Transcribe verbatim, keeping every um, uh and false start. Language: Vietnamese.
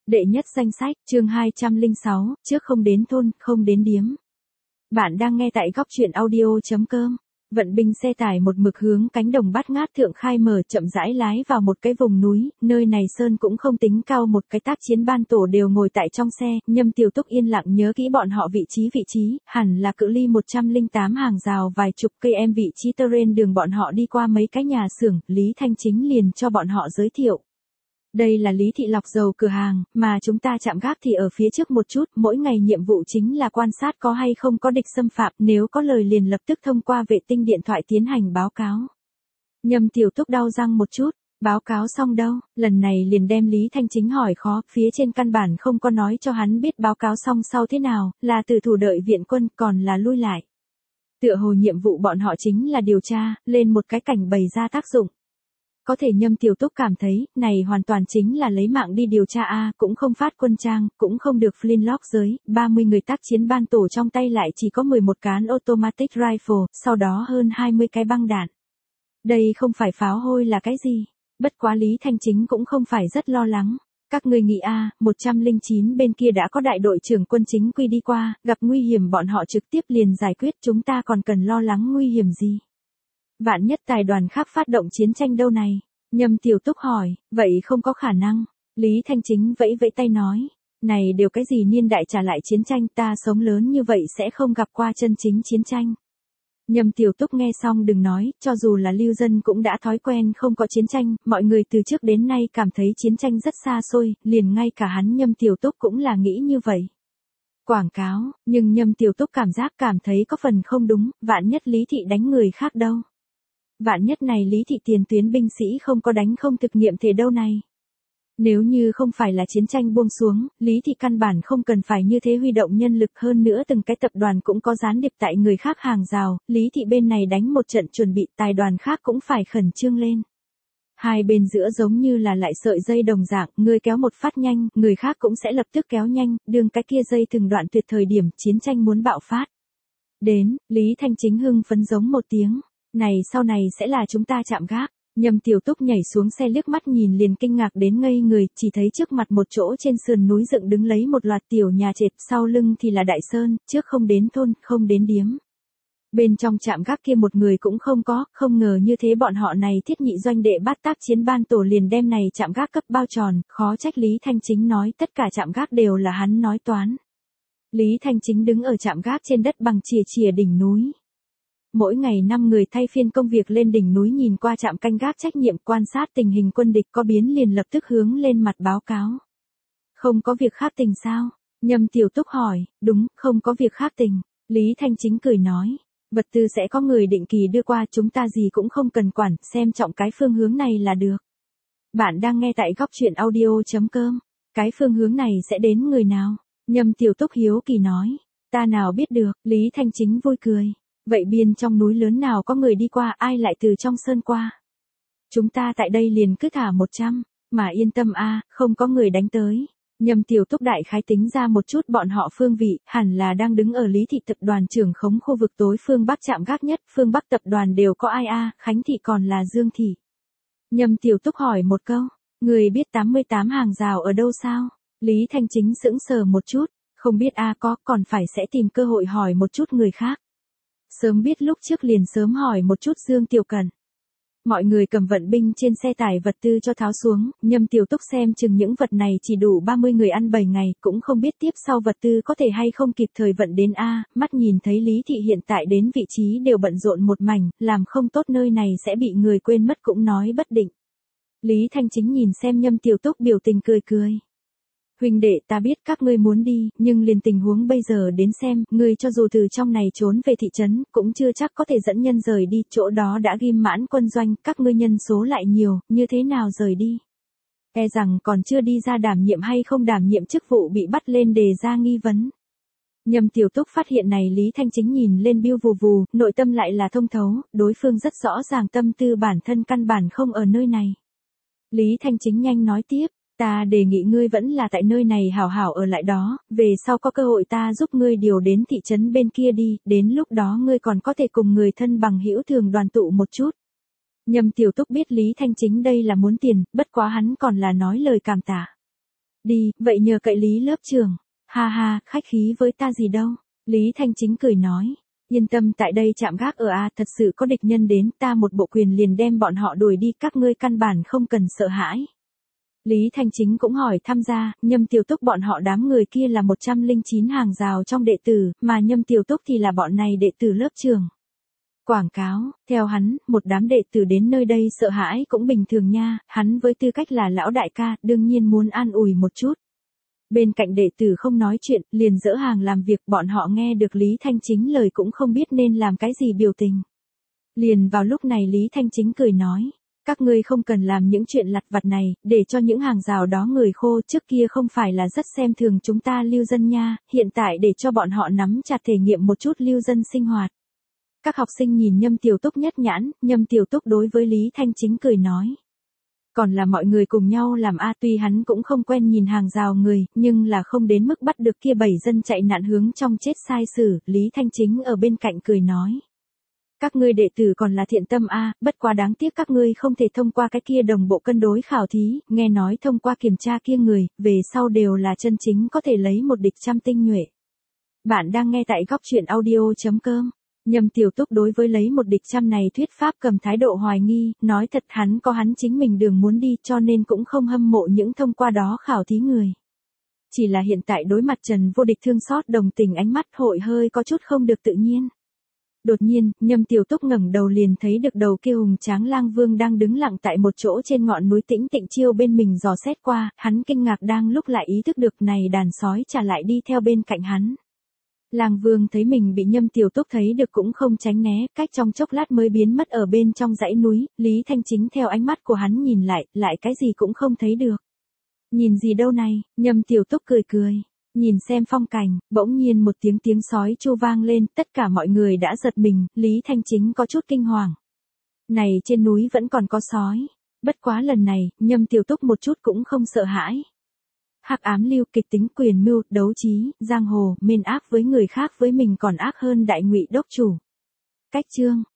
Đệ nhất danh sách, chương hai trăm lẻ sáu, trước không đến thôn, không đến điếm. Bạn đang nghe tại góc truyện audio chấm com. Vận binh xe tải một mực hướng cánh đồng Bát Ngát Thượng Khai mở chậm rãi lái vào một cái vùng núi, nơi này sơn cũng không tính cao, một cái tác chiến ban tổ đều ngồi tại trong xe, Nhâm Tiểu Túc yên lặng nhớ kỹ bọn họ vị trí vị trí, hẳn là cự ly một trăm lẻ tám hàng rào vài chục cây em vị trí terrain đường bọn họ đi qua mấy cái nhà xưởng, Lý Thanh Chính liền cho bọn họ giới thiệu. Đây là Lý Thị lọc dầu cửa hàng, mà chúng ta chạm gác thì ở phía trước một chút, mỗi ngày nhiệm vụ chính là quan sát có hay không có địch xâm phạm, nếu có lời liền lập tức thông qua vệ tinh điện thoại tiến hành báo cáo. Nhâm Tiểu Túc đau răng một chút, báo cáo xong đâu, lần này liền đem Lý Thanh Chính hỏi khó, phía trên căn bản không có nói cho hắn biết báo cáo xong sau thế nào, là từ thủ đợi viện quân còn là lui lại. Tựa hồ nhiệm vụ bọn họ chính là điều tra, lên một cái cảnh bày ra tác dụng. Có thể Nhâm Tiểu Túc cảm thấy, này hoàn toàn chính là lấy mạng đi điều tra a, cũng không phát quân trang, cũng không được flintlock giới, ba mươi người tác chiến ban tổ trong tay lại chỉ có mười một cán automatic rifle, sau đó hơn hai mươi cái băng đạn. Đây không phải pháo hôi là cái gì? Bất quá Lý Thanh Chính cũng không phải rất lo lắng. Các người nghĩ a, một trăm lẻ chín bên kia đã có đại đội trưởng quân chính quy đi qua, gặp nguy hiểm bọn họ trực tiếp liền giải quyết, chúng ta còn cần lo lắng nguy hiểm gì? Vạn nhất tài đoàn khác phát động chiến tranh đâu này? Nhâm Tiểu Túc hỏi, vậy không có khả năng. Lý Thanh Chính vẫy vẫy tay nói, này đều cái gì niên đại trả lại chiến tranh, ta sống lớn như vậy sẽ không gặp qua chân chính chiến tranh. Nhâm Tiểu Túc nghe xong đừng nói, cho dù là lưu dân cũng đã thói quen không có chiến tranh, mọi người từ trước đến nay cảm thấy chiến tranh rất xa xôi, liền ngay cả hắn Nhâm Tiểu Túc cũng là nghĩ như vậy. Quảng cáo, nhưng Nhâm Tiểu Túc cảm giác cảm thấy có phần không đúng, vạn nhất Lý Thị đánh người khác đâu. Vạn nhất này Lý Thị tiền tuyến binh sĩ không có đánh không thực nghiệm thể đâu này. Nếu như không phải là chiến tranh buông xuống, Lý Thị căn bản không cần phải như thế huy động nhân lực, hơn nữa từng cái tập đoàn cũng có gián điệp tại người khác hàng rào, Lý Thị bên này đánh một trận chuẩn bị, tài đoàn khác cũng phải khẩn trương lên. Hai bên giữa giống như là lại sợi dây đồng dạng, người kéo một phát nhanh, người khác cũng sẽ lập tức kéo nhanh, đường cái kia dây từng đoạn tuyệt thời điểm chiến tranh muốn bạo phát. Đến, Lý Thanh Chính hưng phấn giống một tiếng. Này sau này sẽ là chúng ta chạm gác. Nhâm Tiểu Túc nhảy xuống xe liếc mắt nhìn liền kinh ngạc đến ngây người, chỉ thấy trước mặt một chỗ trên sườn núi dựng đứng lấy một loạt tiểu nhà trệt, sau lưng thì là đại sơn, trước không đến thôn, không đến điếm. Bên trong trạm gác kia một người cũng không có, không ngờ như thế bọn họ này thiết nhị doanh đệ bát tác chiến ban tổ liền đem này trạm gác cấp bao tròn, khó trách Lý Thanh Chính nói tất cả trạm gác đều là hắn nói toán. Lý Thanh Chính đứng ở trạm gác trên đất bằng chìa chìa đỉnh núi. Mỗi ngày năm người thay phiên công việc lên đỉnh núi nhìn qua trạm canh gác trách nhiệm quan sát tình hình quân địch có biến liền lập tức hướng lên mặt báo cáo. Không có việc khác tình sao? Nhâm Tiểu Túc hỏi, đúng, không có việc khác tình. Lý Thanh Chính cười nói, vật tư sẽ có người định kỳ đưa qua, chúng ta gì cũng không cần quản, xem trọng cái phương hướng này là được. Bạn đang nghe tại góc truyện audio chấm com. Cái phương hướng này sẽ đến người nào? Nhâm Tiểu Túc hiếu kỳ nói, ta nào biết được, Lý Thanh Chính vui cười. Vậy biên trong núi lớn nào có người đi qua, ai lại từ trong sơn qua? Chúng ta tại đây liền cứ thả một trăm, mà yên tâm a, không có người đánh tới. Nhâm Tiểu Túc đại khái tính ra một chút bọn họ phương vị, hẳn là đang đứng ở Lý Thị tập đoàn trưởng khống khu vực tối phương Bắc chạm gác nhất, phương Bắc tập đoàn đều có ai a, Khánh Thị còn là Dương Thị. Nhâm Tiểu Túc hỏi một câu, người biết tám mươi tám hàng rào ở đâu sao? Lý Thanh Chính sững sờ một chút, không biết a có, còn phải sẽ tìm cơ hội hỏi một chút người khác. Sớm biết lúc trước liền sớm hỏi một chút Dương Tiểu Cần. Mọi người cầm vận binh trên xe tải vật tư cho tháo xuống, Nhâm Tiểu Túc xem chừng những vật này chỉ đủ ba mươi người ăn bảy ngày, cũng không biết tiếp sau vật tư có thể hay không kịp thời vận đến a, mắt nhìn thấy Lý Thị hiện tại đến vị trí đều bận rộn một mảnh, làm không tốt nơi này sẽ bị người quên mất cũng nói bất định. Lý Thanh Chính nhìn xem Nhâm Tiểu Túc biểu tình cười cười. Huynh đệ ta biết các ngươi muốn đi, nhưng liền tình huống bây giờ đến xem, ngươi cho dù từ trong này trốn về thị trấn, cũng chưa chắc có thể dẫn nhân rời đi, chỗ đó đã ghim mãn quân doanh, các ngươi nhân số lại nhiều, như thế nào rời đi? E rằng còn chưa đi ra đảm nhiệm hay không đảm nhiệm chức vụ bị bắt lên đề ra nghi vấn. Nhâm Tiểu Túc phát hiện này Lý Thanh Chính nhìn lên biêu vù vù, nội tâm lại là thông thấu, đối phương rất rõ ràng tâm tư bản thân căn bản không ở nơi này. Lý Thanh Chính nhanh nói tiếp. Ta đề nghị ngươi vẫn là tại nơi này hảo hảo ở lại đó, về sau có cơ hội ta giúp ngươi điều đến thị trấn bên kia đi, đến lúc đó ngươi còn có thể cùng người thân bằng hữu thường đoàn tụ một chút. Nhâm Tiểu Túc biết Lý Thanh Chính đây là muốn tiền, bất quá hắn còn là nói lời cảm tạ. Đi, vậy nhờ cậy Lý lớp trưởng. Ha ha, khách khí với ta gì đâu. Lý Thanh Chính cười nói. Yên tâm, tại đây chạm gác ở A, thật sự có địch nhân đến, ta một bộ quyền liền đem bọn họ đuổi đi, các ngươi căn bản không cần sợ hãi. Lý Thanh Chính cũng hỏi tham gia, Nhâm Tiểu Túc bọn họ đám người kia là một trăm lẻ chín hàng rào trong đệ tử, mà Nhâm Tiểu Túc thì là bọn này đệ tử lớp trường. Quảng cáo, theo hắn, một đám đệ tử đến nơi đây sợ hãi cũng bình thường nha, hắn với tư cách là lão đại ca, đương nhiên muốn an ủi một chút. Bên cạnh đệ tử không nói chuyện, liền dỡ hàng làm việc, bọn họ nghe được Lý Thanh Chính lời cũng không biết nên làm cái gì biểu tình. Liền vào lúc này Lý Thanh Chính cười nói, các ngươi không cần làm những chuyện lặt vặt này, để cho những hàng rào đó người khô, trước kia không phải là rất xem thường chúng ta lưu dân nha, hiện tại để cho bọn họ nắm chặt thể nghiệm một chút lưu dân sinh hoạt. Các học sinh nhìn Nhâm Tiểu Túc nhất nhãn, Nhâm Tiểu Túc đối với Lý Thanh Chính cười nói. Còn là mọi người cùng nhau làm a, tuy hắn cũng không quen nhìn hàng rào người, nhưng là không đến mức bắt được kia bảy dân chạy nạn hướng trong chết sai xử, Lý Thanh Chính ở bên cạnh cười nói. Các ngươi đệ tử còn là thiện tâm a, bất quá đáng tiếc các ngươi không thể thông qua cái kia đồng bộ cân đối khảo thí, nghe nói thông qua kiểm tra kia người, về sau đều là chân chính có thể lấy một địch trăm tinh nhuệ. Bạn đang nghe tại góc truyện audio chấm com. Nhâm Tiểu Túc đối với lấy một địch trăm này thuyết pháp cầm thái độ hoài nghi, nói thật hắn có hắn chính mình đường muốn đi cho nên cũng không hâm mộ những thông qua đó khảo thí người. Chỉ là hiện tại đối mặt Trần Vô Địch thương xót đồng tình ánh mắt hội hơi có chút không được tự nhiên. Đột nhiên, Nhâm Tiểu Túc ngẩng đầu liền thấy được đầu kia hùng tráng lang vương đang đứng lặng tại một chỗ trên ngọn núi Tĩnh Tịnh Chiêu bên mình dò xét qua, hắn kinh ngạc đang lúc lại ý thức được này đàn sói trả lại đi theo bên cạnh hắn. Lang Vương thấy mình bị Nhâm Tiểu Túc thấy được cũng không tránh né, cách trong chốc lát mới biến mất ở bên trong dãy núi, Lý Thanh Chính theo ánh mắt của hắn nhìn lại, lại cái gì cũng không thấy được. Nhìn gì đâu này, Nhâm Tiểu Túc cười cười, nhìn xem phong cảnh, bỗng nhiên một tiếng tiếng sói chu vang lên, tất cả mọi người đã giật mình, Lý Thanh Chính có chút kinh hoàng. Này trên núi vẫn còn có sói, bất quá lần này, Nhâm Tiểu Túc một chút cũng không sợ hãi. Hắc ám lưu, kịch tính, quyền mưu, đấu trí, giang hồ, mên ác với người khác với mình còn ác hơn đại ngụy đốc chủ. Cách chương